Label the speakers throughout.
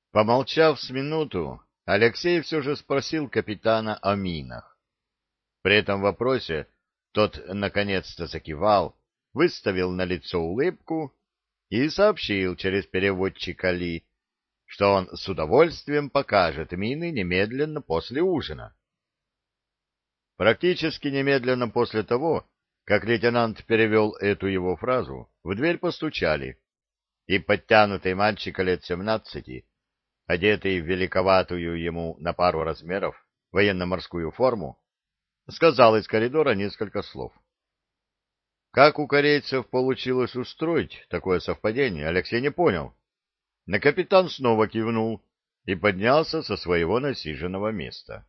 Speaker 1: Помолчав с минуту, Алексей все же спросил капитана о минах. При этом вопросе тот наконец-то закивал, выставил на лицо улыбку и сообщил через переводчика Ли, что он с удовольствием покажет мины немедленно после ужина. Практически немедленно после того, как лейтенант перевел эту его фразу, в дверь постучали, и подтянутый мальчик лет 17, одетый в великоватую ему на пару размеров военно-морскую форму, сказал из коридора несколько слов. Как у корейцев получилось устроить такое совпадение, Алексей не понял. Но капитан снова кивнул и поднялся со своего насиженного места.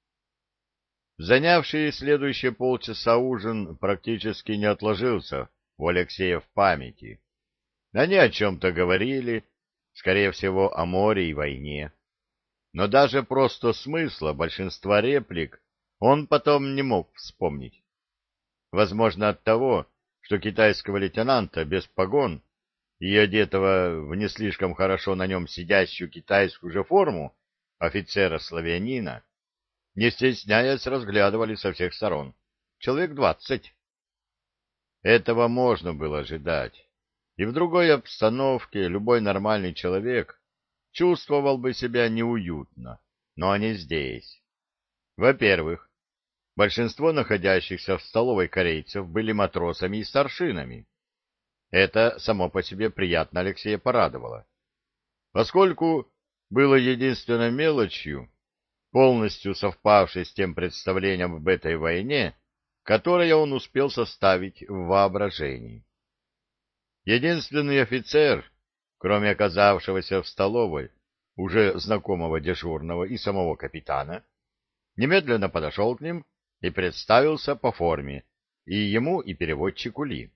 Speaker 1: Занявший следующие полчаса ужин практически не отложился у Алексея в памяти. Они о чем-то говорили, скорее всего, о море и войне. Но даже просто смысла большинства реплик он потом не мог вспомнить. Возможно, от того, что китайского лейтенанта без погон и одетого в не слишком хорошо на нем сидящую китайскую же форму офицера-славянина, не стесняясь, разглядывали со всех сторон. Человек 20. Этого можно было ожидать. И в другой обстановке любой нормальный человек чувствовал бы себя неуютно, но не здесь. Во-первых, большинство находящихся в столовой корейцев были матросами и старшинами. Это само по себе приятно Алексея порадовало. Поскольку было единственной мелочью, полностью совпавшей с тем представлением об этой войне, которое он успел составить в воображении. Единственный офицер, кроме оказавшегося в столовой, уже знакомого дежурного и самого капитана, немедленно подошел к ним и представился по форме, и ему, и переводчику Ли.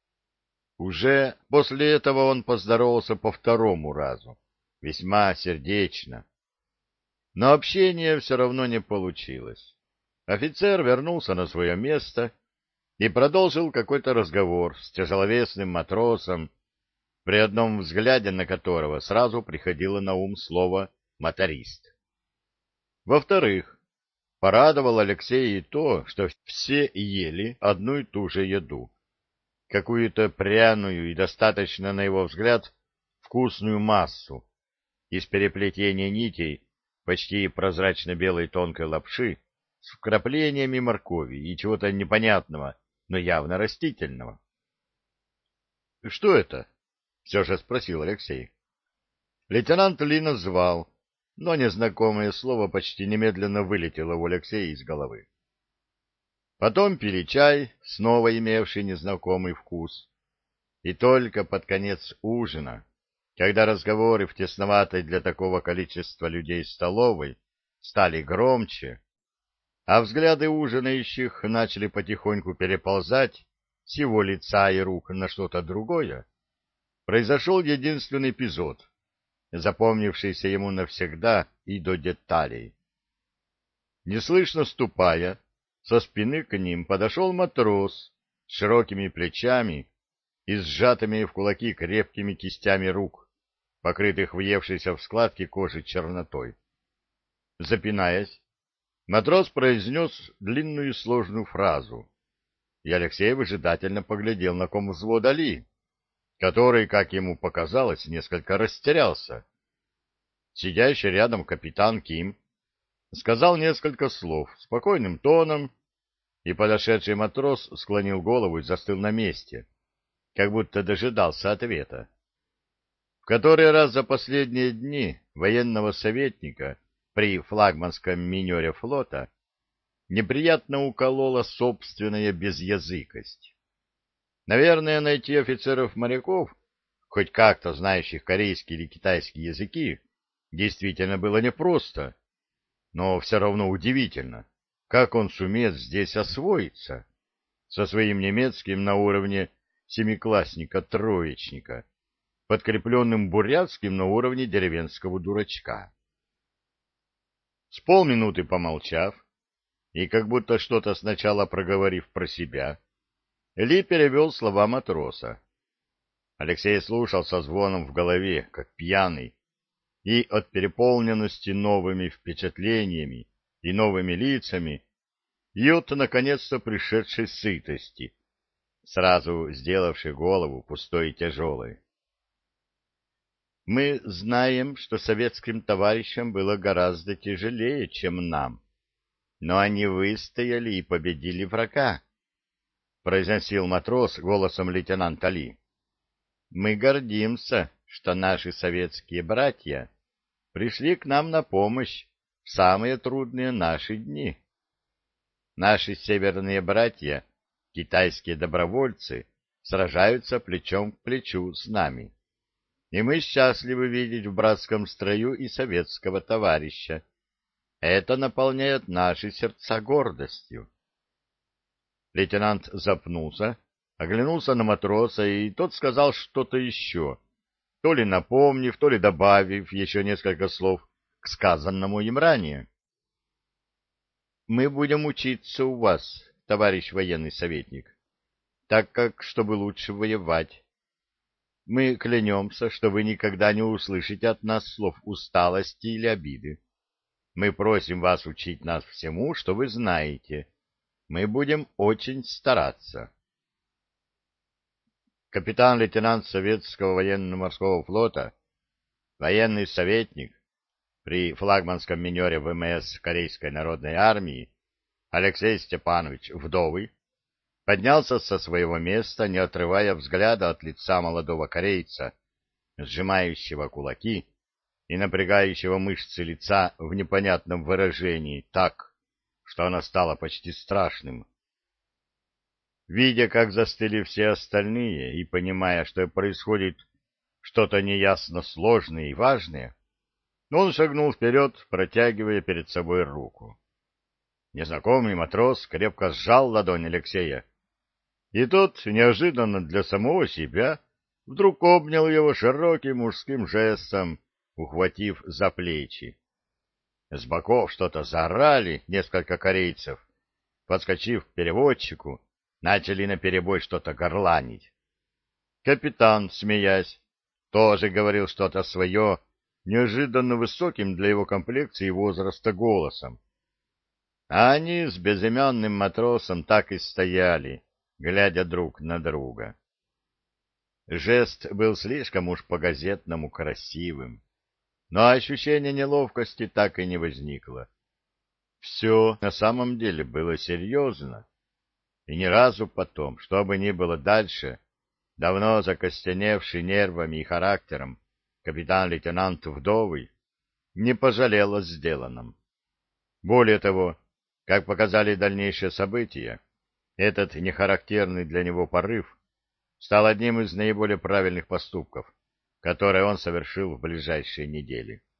Speaker 1: Уже после этого он поздоровался по второму разу, весьма сердечно. Но общение все равно не получилось. Офицер вернулся на свое место и продолжил какой-то разговор с тяжеловесным матросом, при одном взгляде на которого сразу приходило на ум слово «моторист». Во-вторых, порадовал Алексея и то, что все ели одну и ту же еду, какую-то пряную и достаточно, на его взгляд, вкусную массу из переплетения нитей почти прозрачно-белой тонкой лапши с вкраплениями моркови и чего-то непонятного, но явно растительного. — Что это? — все же спросил Алексей. Лейтенант Ли назвал, но незнакомое слово почти немедленно вылетело у Алексея из головы. Потом пили чай, снова имевший незнакомый вкус. И только под конец ужина, когда разговоры в тесноватой для такого количества людей столовой стали громче, а взгляды ужинающих начали потихоньку переползать с его лица и рук на что-то другое, произошел единственный эпизод, запомнившийся ему навсегда и до деталей. Неслышно ступая, со спины к ним подошел матрос с широкими плечами и сжатыми в кулаки крепкими кистями рук, покрытых въевшейся в складки кожи чернотой. Запинаясь, матрос произнес длинную сложную фразу, и Алексей выжидательно поглядел на ком взвода Ли, который, как ему показалось, несколько растерялся. Сидящий рядом капитан Ким сказал несколько слов спокойным тоном, и подошедший матрос склонил голову и застыл на месте, как будто дожидался ответа. В который раз за последние дни военного советника при флагманском минере флота неприятно уколола собственная безязыкость. Наверное, найти офицеров-моряков, хоть как-то знающих корейский или китайский языки, действительно было непросто, но все равно удивительно, как он сумеет здесь освоиться со своим немецким на уровне семиклассника-троечника, подкрепленным бурятским на уровне деревенского дурачка. С полминуты помолчав и как будто что-то сначала проговорив про себя, Ли перевел слова матроса. Алексей слушал со звоном в голове, как пьяный. и от переполненности новыми впечатлениями и новыми лицами, и от, наконец-то, пришедшей сытости, сразу сделавшей голову пустой и тяжелой. Мы знаем, что советским товарищам было гораздо тяжелее, чем нам, но они выстояли и победили врага, произносил матрос голосом лейтенанта Ли. Мы гордимся, что наши советские братья пришли к нам на помощь в самые трудные наши дни. Наши северные братья, китайские добровольцы, сражаются плечом к плечу с нами. И мы счастливы видеть в братском строю и советского товарища. Это наполняет наши сердца гордостью. Лейтенант запнулся, оглянулся на матроса, и тот сказал что-то еще, то ли напомнив, то ли добавив еще несколько слов к сказанному им ранее. «Мы будем учиться у вас, товарищ военный советник, так как, чтобы лучше воевать. Мы клянемся, что вы никогда не услышите от нас слов усталости или обиды. Мы просим вас учить нас всему, что вы знаете. Мы будем очень стараться». Капитан-лейтенант Советского военно-морского флота, военный советник при флагманском минере ВМС Корейской народной армии Алексей Степанович Вдовый поднялся со своего места, не отрывая взгляда от лица молодого корейца, сжимающего кулаки и напрягающего мышцы лица в непонятном выражении так, что оно стало почти страшным. Видя, как застыли все остальные, и понимая, что происходит что-то неясно сложное и важное, он шагнул вперед, протягивая перед собой руку. Незнакомый матрос крепко сжал ладонь Алексея, и тот, неожиданно для самого себя, вдруг обнял его широким мужским жестом, ухватив за плечи. С боков что-то заорали несколько корейцев, подскочив к переводчику, начали наперебой что-то горланить. Капитан, смеясь, тоже говорил что-то свое, неожиданно высоким для его комплекции и возраста голосом. А они с безымянным матросом так и стояли, глядя друг на друга. Жест был слишком уж по-газетному красивым, но ощущение неловкости так и не возникло. Все на самом деле было серьезно. И ни разу потом, что бы ни было дальше, давно закостеневший нервами и характером капитан-лейтенант Вдовый не пожалел о сделанном. Более того, как показали дальнейшие события, этот нехарактерный для него порыв стал одним из наиболее правильных поступков, которые он совершил в ближайшие недели.